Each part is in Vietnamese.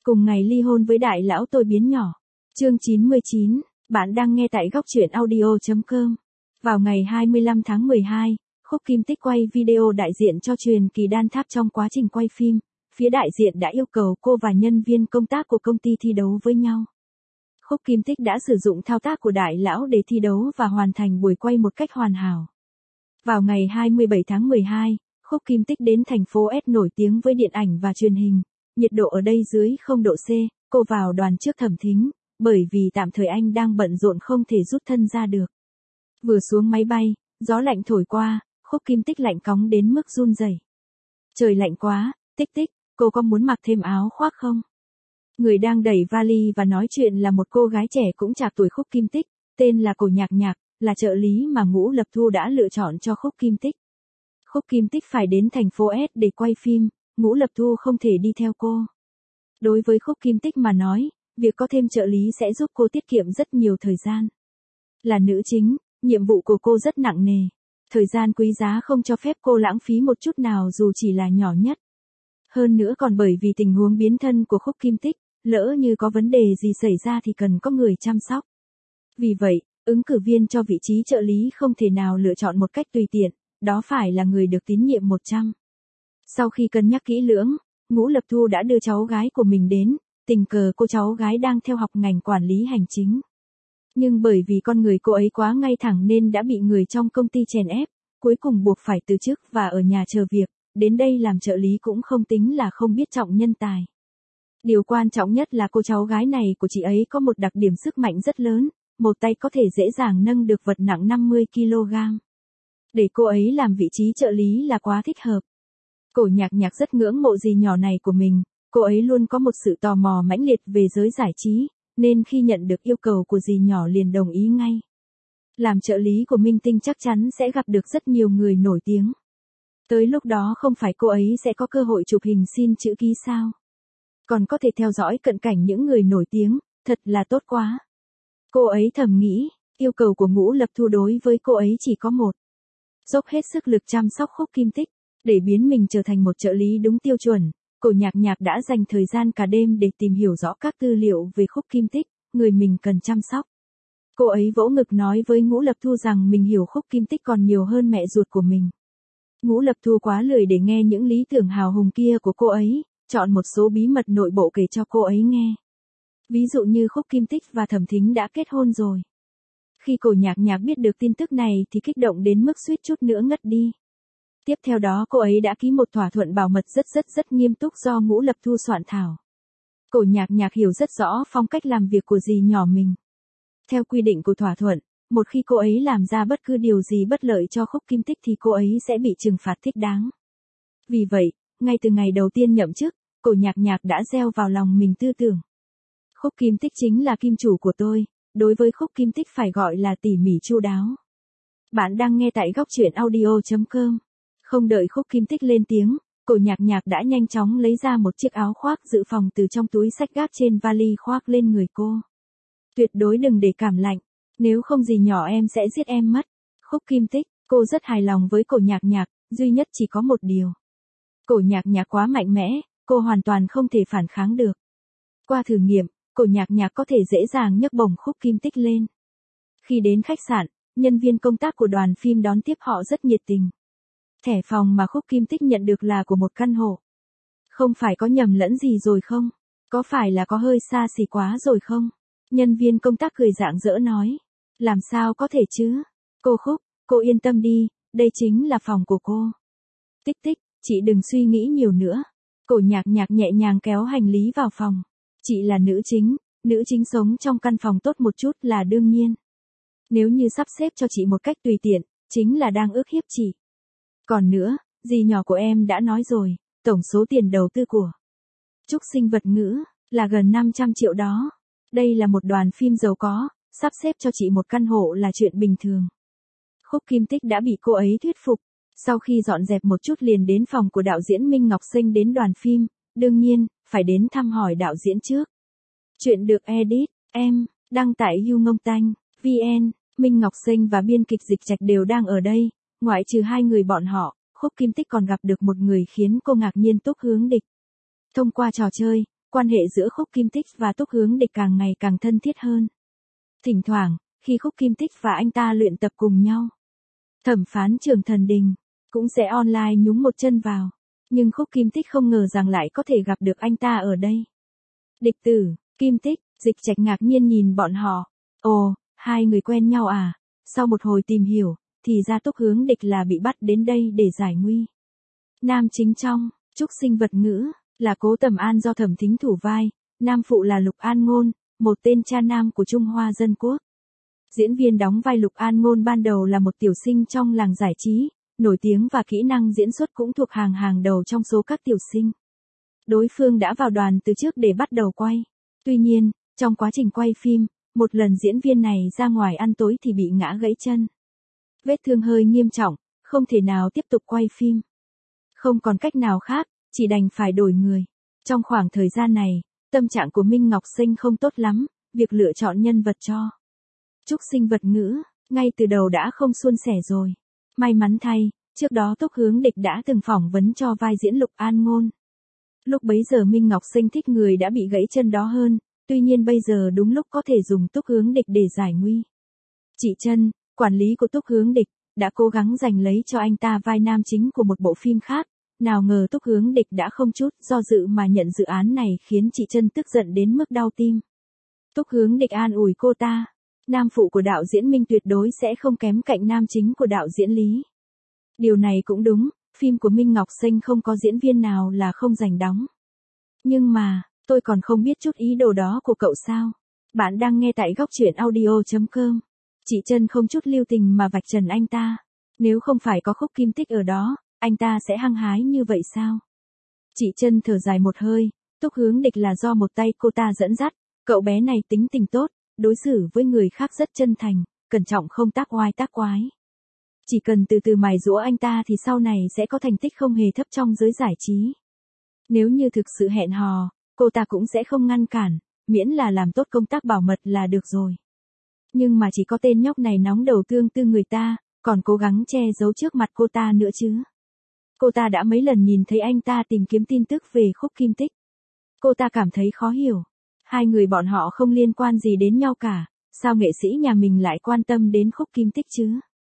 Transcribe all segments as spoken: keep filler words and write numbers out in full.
Cùng ngày ly hôn với đại lão tôi biến nhỏ. Chương chín mươi chín, bạn đang nghe tại góc truyện audio chấm com. Vào ngày hai mươi lăm tháng mười hai, Khúc Kim Tích quay video đại diện cho truyền kỳ Đan Tháp. Trong quá trình quay phim, phía đại diện đã yêu cầu cô và nhân viên công tác của công ty thi đấu với nhau. Khúc Kim Tích đã sử dụng thao tác của đại lão để thi đấu và hoàn thành buổi quay một cách hoàn hảo. Vào ngày hai mươi bảy tháng mười hai, Khúc Kim Tích đến thành phố S nổi tiếng với điện ảnh và truyền hình. Nhiệt độ ở đây dưới không độ C, cô vào đoàn trước Thẩm Thính, bởi vì tạm thời anh đang bận rộn không thể rút thân ra được. Vừa xuống máy bay, gió lạnh thổi qua, Khúc Kim Tích lạnh cóng đến mức run rẩy. Trời lạnh quá, Tích Tích, cô có muốn mặc thêm áo khoác không? Người đang đẩy vali và nói chuyện là một cô gái trẻ cũng trạc tuổi Khúc Kim Tích, tên là Cổ Nhạc Nhạc, là trợ lý mà Ngũ Lập Thu đã lựa chọn cho Khúc Kim Tích. Khúc Kim Tích phải đến thành phố S để quay phim, Ngũ Lập Thu không thể đi theo cô. Đối với Khúc Kim Tích mà nói, việc có thêm trợ lý sẽ giúp cô tiết kiệm rất nhiều thời gian. Là nữ chính, nhiệm vụ của cô rất nặng nề. Thời gian quý giá không cho phép cô lãng phí một chút nào dù chỉ là nhỏ nhất. Hơn nữa còn bởi vì tình huống biến thân của Khúc Kim Tích, lỡ như có vấn đề gì xảy ra thì cần có người chăm sóc. Vì vậy, ứng cử viên cho vị trí trợ lý không thể nào lựa chọn một cách tùy tiện, đó phải là người được tín nhiệm một trăm. Sau khi cân nhắc kỹ lưỡng, Ngũ Lập Thu đã đưa cháu gái của mình đến, tình cờ cô cháu gái đang theo học ngành quản lý hành chính. Nhưng bởi vì con người cô ấy quá ngay thẳng nên đã bị người trong công ty chèn ép, cuối cùng buộc phải từ chức và ở nhà chờ việc, đến đây làm trợ lý cũng không tính là không biết trọng nhân tài. Điều quan trọng nhất là cô cháu gái này của chị ấy có một đặc điểm sức mạnh rất lớn, một tay có thể dễ dàng nâng được vật nặng năm mươi ki lô gam. Để cô ấy làm vị trí trợ lý là quá thích hợp. Cổ Nhạc Nhạc rất ngưỡng mộ dì nhỏ này của mình, cô ấy luôn có một sự tò mò mãnh liệt về giới giải trí, nên khi nhận được yêu cầu của dì nhỏ liền đồng ý ngay. Làm trợ lý của minh tinh chắc chắn sẽ gặp được rất nhiều người nổi tiếng. Tới lúc đó không phải cô ấy sẽ có cơ hội chụp hình xin chữ ký sao? Còn có thể theo dõi cận cảnh những người nổi tiếng, thật là tốt quá. Cô ấy thầm nghĩ, yêu cầu của Ngũ Lập Thu đối với cô ấy chỉ có một. Dốc hết sức lực chăm sóc Khúc Kim Tích, để biến mình trở thành một trợ lý đúng tiêu chuẩn. Cổ Nhạc Nhạc đã dành thời gian cả đêm để tìm hiểu rõ các tư liệu về Khúc Kim Tích, người mình cần chăm sóc. Cô ấy vỗ ngực nói với Ngũ Lập Thu rằng mình hiểu Khúc Kim Tích còn nhiều hơn mẹ ruột của mình. Ngũ Lập Thu quá lười để nghe những lý tưởng hào hùng kia của cô ấy, chọn một số bí mật nội bộ kể cho cô ấy nghe. Ví dụ như Khúc Kim Tích và Thẩm Thính đã kết hôn rồi. Khi Cổ Nhạc Nhạc biết được tin tức này thì kích động đến mức suýt chút nữa ngất đi. Tiếp theo đó cô ấy đã ký một thỏa thuận bảo mật rất rất rất nghiêm túc do Ngũ Lập Thu soạn thảo. Cổ Nhạc Nhạc hiểu rất rõ phong cách làm việc của dì nhỏ mình. Theo quy định của thỏa thuận, một khi cô ấy làm ra bất cứ điều gì bất lợi cho Khúc Kim Tích thì cô ấy sẽ bị trừng phạt thích đáng. Vì vậy, ngay từ ngày đầu tiên nhậm chức, Cổ Nhạc Nhạc đã gieo vào lòng mình tư tưởng. Khúc Kim Tích chính là kim chủ của tôi, đối với Khúc Kim Tích phải gọi là tỉ mỉ chu đáo. Bạn đang nghe tại góc truyện audio chấm com. Không đợi Khúc Kim Tích lên tiếng, Cổ Nhạc Nhạc đã nhanh chóng lấy ra một chiếc áo khoác dự phòng từ trong túi xách gác trên vali khoác lên người cô. Tuyệt đối đừng để cảm lạnh, nếu không dì nhỏ em sẽ giết em mất. Khúc Kim Tích, cô rất hài lòng với Cổ Nhạc Nhạc, duy nhất chỉ có một điều. Cổ Nhạc Nhạc quá mạnh mẽ, cô hoàn toàn không thể phản kháng được. Qua thử nghiệm, Cổ Nhạc Nhạc có thể dễ dàng nhấc bổng Khúc Kim Tích lên. Khi đến khách sạn, nhân viên công tác của đoàn phim đón tiếp họ rất nhiệt tình. Thẻ phòng mà Khúc Kim Tích nhận được là của một căn hộ. Không phải có nhầm lẫn gì rồi không? Có phải là có hơi xa xỉ quá rồi không? Nhân viên công tác cười rạng rỡ nói. Làm sao có thể chứ? Cô Khúc, cô yên tâm đi, đây chính là phòng của cô. Tích Tích, chị đừng suy nghĩ nhiều nữa. Cổ Nhạc Nhạc nhẹ nhàng kéo hành lý vào phòng. Chị là nữ chính, nữ chính sống trong căn phòng tốt một chút là đương nhiên. Nếu như sắp xếp cho chị một cách tùy tiện, chính là đang ức hiếp chị. Còn nữa, dì nhỏ của em đã nói rồi, tổng số tiền đầu tư của Trúc Sinh Vật Ngữ là gần năm trăm triệu đó. Đây là một đoàn phim giàu có, sắp xếp cho chị một căn hộ là chuyện bình thường. Khúc Kim Tích đã bị cô ấy thuyết phục. Sau khi dọn dẹp một chút liền đến phòng của đạo diễn Minh Ngọc Sinh đến đoàn phim, đương nhiên, phải đến thăm hỏi đạo diễn trước. Chuyện được edit, em, đăng tải YouNgongTanh, vn, Minh Ngọc Sinh và biên kịch Dịch Trạch đều đang ở đây, ngoại trừ hai người bọn họ, Khúc Kim Tích còn gặp được một người khiến cô ngạc nhiên. Túc Hướng Địch. Thông qua trò chơi, quan hệ giữa Khúc Kim Tích và Túc Hướng Địch càng ngày càng thân thiết hơn. Thỉnh thoảng, khi Khúc Kim Tích và anh ta luyện tập cùng nhau, thẩm phán Trường Thần Đình cũng sẽ online nhúng một chân vào. Nhưng Khúc Kim Tích không ngờ rằng lại có thể gặp được anh ta ở đây. Địch tử, Kim Tích, Dịch Trạch ngạc nhiên nhìn bọn họ. Ồ, hai người quen nhau à? Sau một hồi tìm hiểu, thì ra Túc Hướng Địch là bị bắt đến đây để giải nguy. Nam chính trong Trúc Sinh Vật Ngữ là Cố Tầm An do Thẩm Thính thủ vai, nam phụ là Lục An Ngôn, một tên cha nam của Trung Hoa Dân Quốc. Diễn viên đóng vai Lục An Ngôn ban đầu là một tiểu sinh trong làng giải trí, nổi tiếng và kỹ năng diễn xuất cũng thuộc hàng hàng đầu trong số các tiểu sinh. Đối phương đã vào đoàn từ trước để bắt đầu quay. Tuy nhiên, trong quá trình quay phim, một lần diễn viên này ra ngoài ăn tối thì bị ngã gãy chân. Vết thương hơi nghiêm trọng, không thể nào tiếp tục quay phim. Không còn cách nào khác, chỉ đành phải đổi người. Trong khoảng thời gian này, tâm trạng của Minh Ngọc Sinh không tốt lắm, việc lựa chọn nhân vật cho Trúc Sinh Vật Ngữ, ngay từ đầu đã không suôn sẻ rồi. May mắn thay, trước đó Túc Hướng Địch đã từng phỏng vấn cho vai diễn Lục An Ngôn. Lúc bấy giờ Minh Ngọc Sinh thích người đã bị gãy chân đó hơn, tuy nhiên bây giờ đúng lúc có thể dùng Túc Hướng Địch để giải nguy. Chị Trân, quản lý của Túc Hướng Địch, đã cố gắng giành lấy cho anh ta vai nam chính của một bộ phim khác. Nào ngờ Túc Hướng Địch đã không chút do dự mà nhận dự án này khiến chị Trân tức giận đến mức đau tim. Túc Hướng Địch an ủi cô ta. Nam phụ của đạo diễn Minh tuyệt đối sẽ không kém cạnh nam chính của đạo diễn Lý. Điều này cũng đúng, phim của Minh Ngọc Sinh không có diễn viên nào là không giành đóng. Nhưng mà, tôi còn không biết chút ý đồ đó của cậu sao. Bạn đang nghe tại góc truyện audio chấm com. Chị Trân không chút lưu tình mà vạch trần anh ta. Nếu không phải có Khúc Kim Tích ở đó, anh ta sẽ hăng hái như vậy sao? Chị Trân thở dài một hơi, Túc Hướng Địch là do một tay cô ta dẫn dắt, cậu bé này tính tình tốt, đối xử với người khác rất chân thành, cẩn trọng không tác oai tác quái. Chỉ cần từ từ mài giũa anh ta thì sau này sẽ có thành tích không hề thấp trong giới giải trí. Nếu như thực sự hẹn hò, cô ta cũng sẽ không ngăn cản, miễn là làm tốt công tác bảo mật là được rồi. Nhưng mà chỉ có tên nhóc này nóng đầu tương tư người ta, còn cố gắng che giấu trước mặt cô ta nữa chứ. Cô ta đã mấy lần nhìn thấy anh ta tìm kiếm tin tức về Khúc Kim Tích. Cô ta cảm thấy khó hiểu. Hai người bọn họ không liên quan gì đến nhau cả, sao nghệ sĩ nhà mình lại quan tâm đến Khúc Kim Tích chứ?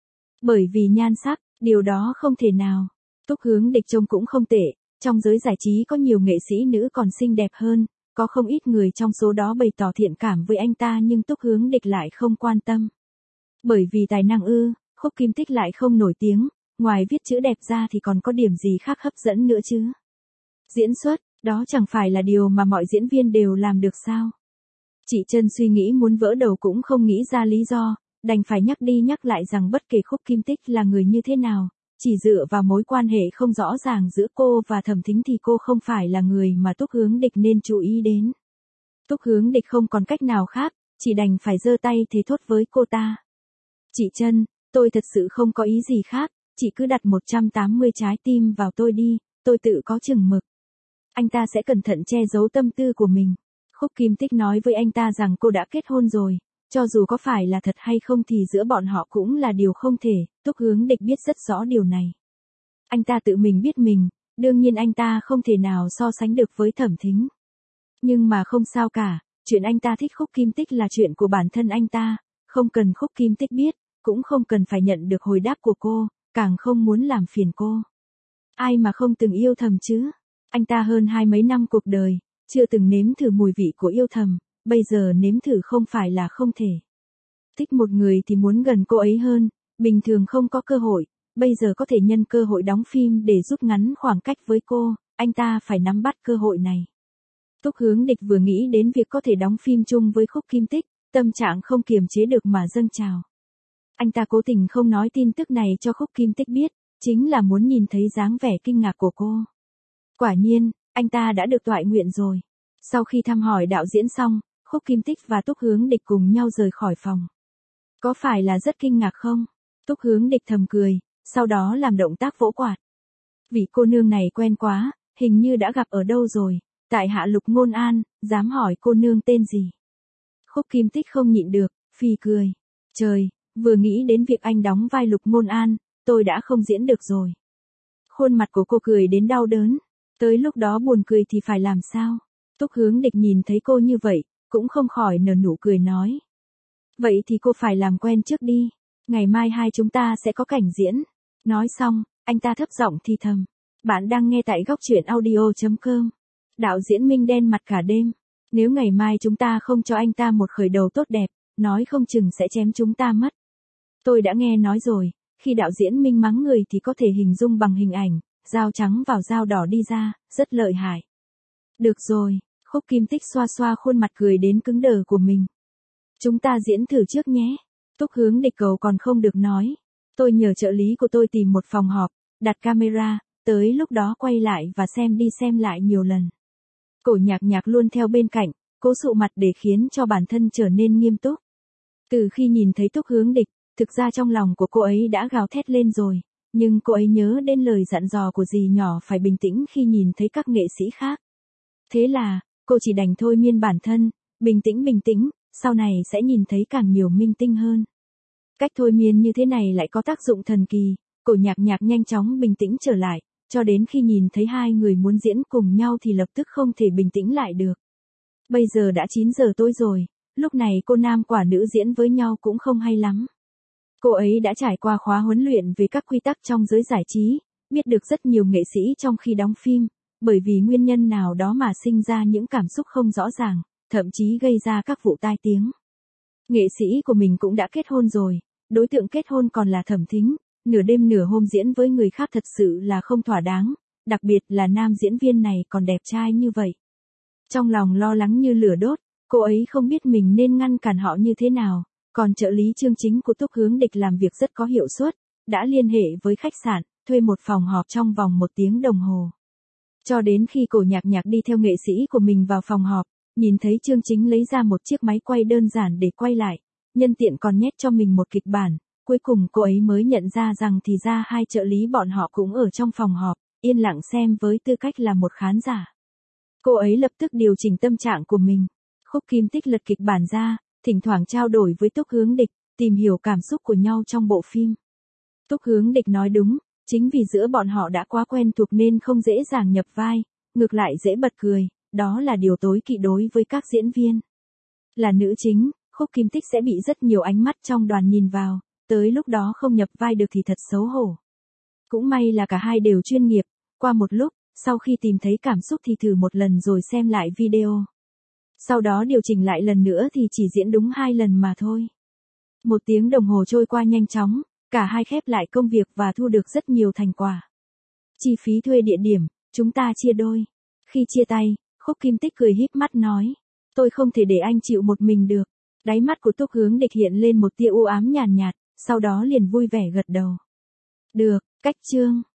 Bởi vì nhan sắc, điều đó không thể nào. Túc Hướng Địch trông cũng không tệ, trong giới giải trí có nhiều nghệ sĩ nữ còn xinh đẹp hơn, có không ít người trong số đó bày tỏ thiện cảm với anh ta nhưng Túc Hướng Địch lại không quan tâm. Bởi vì tài năng ư, Khúc Kim Tích lại không nổi tiếng, ngoài viết chữ đẹp ra thì còn có điểm gì khác hấp dẫn nữa chứ? Diễn xuất, đó chẳng phải là điều mà mọi diễn viên đều làm được sao? Chị Trân suy nghĩ muốn vỡ đầu cũng không nghĩ ra lý do, đành phải nhắc đi nhắc lại rằng bất kể Khúc Kim Tích là người như thế nào, chỉ dựa vào mối quan hệ không rõ ràng giữa cô và Thẩm Thính thì cô không phải là người mà Túc Hướng Địch nên chú ý đến. Túc Hướng Địch không còn cách nào khác, chỉ đành phải giơ tay thề thốt với cô ta. Chị Trân, tôi thật sự không có ý gì khác, chị cứ đặt một trăm tám mươi trái tim vào tôi đi, tôi tự có chừng mực. Anh ta sẽ cẩn thận che giấu tâm tư của mình. Khúc Kim Tích nói với anh ta rằng cô đã kết hôn rồi, cho dù có phải là thật hay không thì giữa bọn họ cũng là điều không thể, Túc Hướng Địch biết rất rõ điều này. Anh ta tự mình biết mình, đương nhiên anh ta không thể nào so sánh được với Thẩm Thính. Nhưng mà không sao cả, chuyện anh ta thích Khúc Kim Tích là chuyện của bản thân anh ta, không cần Khúc Kim Tích biết, cũng không cần phải nhận được hồi đáp của cô, càng không muốn làm phiền cô. Ai mà không từng yêu thầm chứ? Anh ta hơn hai mấy năm cuộc đời, chưa từng nếm thử mùi vị của yêu thầm, bây giờ nếm thử không phải là không thể. Thích một người thì muốn gần cô ấy hơn, bình thường không có cơ hội, bây giờ có thể nhân cơ hội đóng phim để rút ngắn khoảng cách với cô, anh ta phải nắm bắt cơ hội này. Túc Hướng Địch vừa nghĩ đến việc có thể đóng phim chung với Khúc Kim Tích, tâm trạng không kiềm chế được mà dâng trào. Anh ta cố tình không nói tin tức này cho Khúc Kim Tích biết, chính là muốn nhìn thấy dáng vẻ kinh ngạc của cô. Quả nhiên, anh ta đã được toại nguyện rồi. Sau khi thăm hỏi đạo diễn xong, Khúc Kim Tích và Túc Hướng Địch cùng nhau rời khỏi phòng. Có phải là rất kinh ngạc không? Túc Hướng Địch thầm cười, sau đó làm động tác vỗ quạt. Vị cô nương này quen quá, hình như đã gặp ở đâu rồi, tại hạ Lục Ngôn An, dám hỏi cô nương tên gì? Khúc Kim Tích không nhịn được, phì cười. Trời, vừa nghĩ đến việc anh đóng vai Lục Ngôn An, tôi đã không diễn được rồi. Khuôn mặt của cô cười đến đau đớn, tới lúc đó buồn cười thì phải làm sao? Túc Hướng Địch nhìn thấy cô như vậy, cũng không khỏi nở nụ cười nói. Vậy thì cô phải làm quen trước đi, ngày mai hai chúng ta sẽ có cảnh diễn. Nói xong, anh ta thấp giọng thì thầm. Bạn đang nghe tại góc truyện audio.com. Đạo diễn Minh đen mặt cả đêm. Nếu ngày mai chúng ta không cho anh ta một khởi đầu tốt đẹp, nói không chừng sẽ chém chúng ta mất. Tôi đã nghe nói rồi, khi đạo diễn Minh mắng người thì có thể hình dung bằng hình ảnh, dao trắng vào dao đỏ đi ra, rất lợi hại. Được rồi, Khúc Kim Tích xoa xoa khuôn mặt cười đến cứng đờ của mình. Chúng ta diễn thử trước nhé. Túc Hướng Địch cầu còn không được nói. Tôi nhờ trợ lý của tôi tìm một phòng họp, đặt camera, tới lúc đó quay lại và xem đi xem lại nhiều lần. Cổ Nhạc Nhạc luôn theo bên cạnh, cố sụ mặt để khiến cho bản thân trở nên nghiêm túc. Từ khi nhìn thấy Túc Hướng Địch, thực ra trong lòng của cô ấy đã gào thét lên rồi, nhưng cô ấy nhớ đến lời dặn dò của dì nhỏ phải bình tĩnh khi nhìn thấy các nghệ sĩ khác. Thế là, cô chỉ đành thôi miên bản thân, bình tĩnh bình tĩnh, sau này sẽ nhìn thấy càng nhiều minh tinh hơn. Cách thôi miên như thế này lại có tác dụng thần kỳ, Cổ Nhạc Nhạc nhanh chóng bình tĩnh trở lại, cho đến khi nhìn thấy hai người muốn diễn cùng nhau thì lập tức không thể bình tĩnh lại được. Bây giờ đã chín giờ tối rồi, lúc này cô nam quả nữ diễn với nhau cũng không hay lắm. Cô ấy đã trải qua khóa huấn luyện về các quy tắc trong giới giải trí, biết được rất nhiều nghệ sĩ trong khi đóng phim, bởi vì nguyên nhân nào đó mà sinh ra những cảm xúc không rõ ràng, thậm chí gây ra các vụ tai tiếng. Nghệ sĩ của mình cũng đã kết hôn rồi, đối tượng kết hôn còn là Thẩm Thính, nửa đêm nửa hôm diễn với người khác thật sự là không thỏa đáng, đặc biệt là nam diễn viên này còn đẹp trai như vậy. Trong lòng lo lắng như lửa đốt, cô ấy không biết mình nên ngăn cản họ như thế nào, còn trợ lý chương chính của Túc Hướng Địch làm việc rất có hiệu suất, đã liên hệ với khách sạn, thuê một phòng họp trong vòng một tiếng đồng hồ. Cho đến khi Cổ Nhạc Nhạc đi theo nghệ sĩ của mình vào phòng họp, nhìn thấy chương chính lấy ra một chiếc máy quay đơn giản để quay lại, nhân tiện còn nhét cho mình một kịch bản, cuối cùng cô ấy mới nhận ra rằng thì ra hai trợ lý bọn họ cũng ở trong phòng họp, yên lặng xem với tư cách là một khán giả. Cô ấy lập tức điều chỉnh tâm trạng của mình. Khúc Kim Tích lật kịch bản ra, thỉnh thoảng trao đổi với Túc Hướng Địch, tìm hiểu cảm xúc của nhau trong bộ phim. Túc Hướng Địch nói đúng, chính vì giữa bọn họ đã quá quen thuộc nên không dễ dàng nhập vai, ngược lại dễ bật cười, đó là điều tối kỵ đối với các diễn viên. Là nữ chính, Khúc Kim Tích sẽ bị rất nhiều ánh mắt trong đoàn nhìn vào, tới lúc đó không nhập vai được thì thật xấu hổ. Cũng may là cả hai đều chuyên nghiệp, qua một lúc, sau khi tìm thấy cảm xúc thì thử một lần rồi xem lại video. Sau đó điều chỉnh lại lần nữa thì chỉ diễn đúng hai lần mà thôi. Một tiếng đồng hồ trôi qua nhanh chóng, cả hai khép lại công việc và thu được rất nhiều thành quả. Chi phí thuê địa điểm, chúng ta chia đôi. Khi chia tay, Khúc Kim Tích cười híp mắt nói, tôi không thể để anh chịu một mình được. Đáy mắt của Túc Hướng Địch hiện lên một tia u ám nhàn nhạt, sau đó liền vui vẻ gật đầu. Được, cách chương.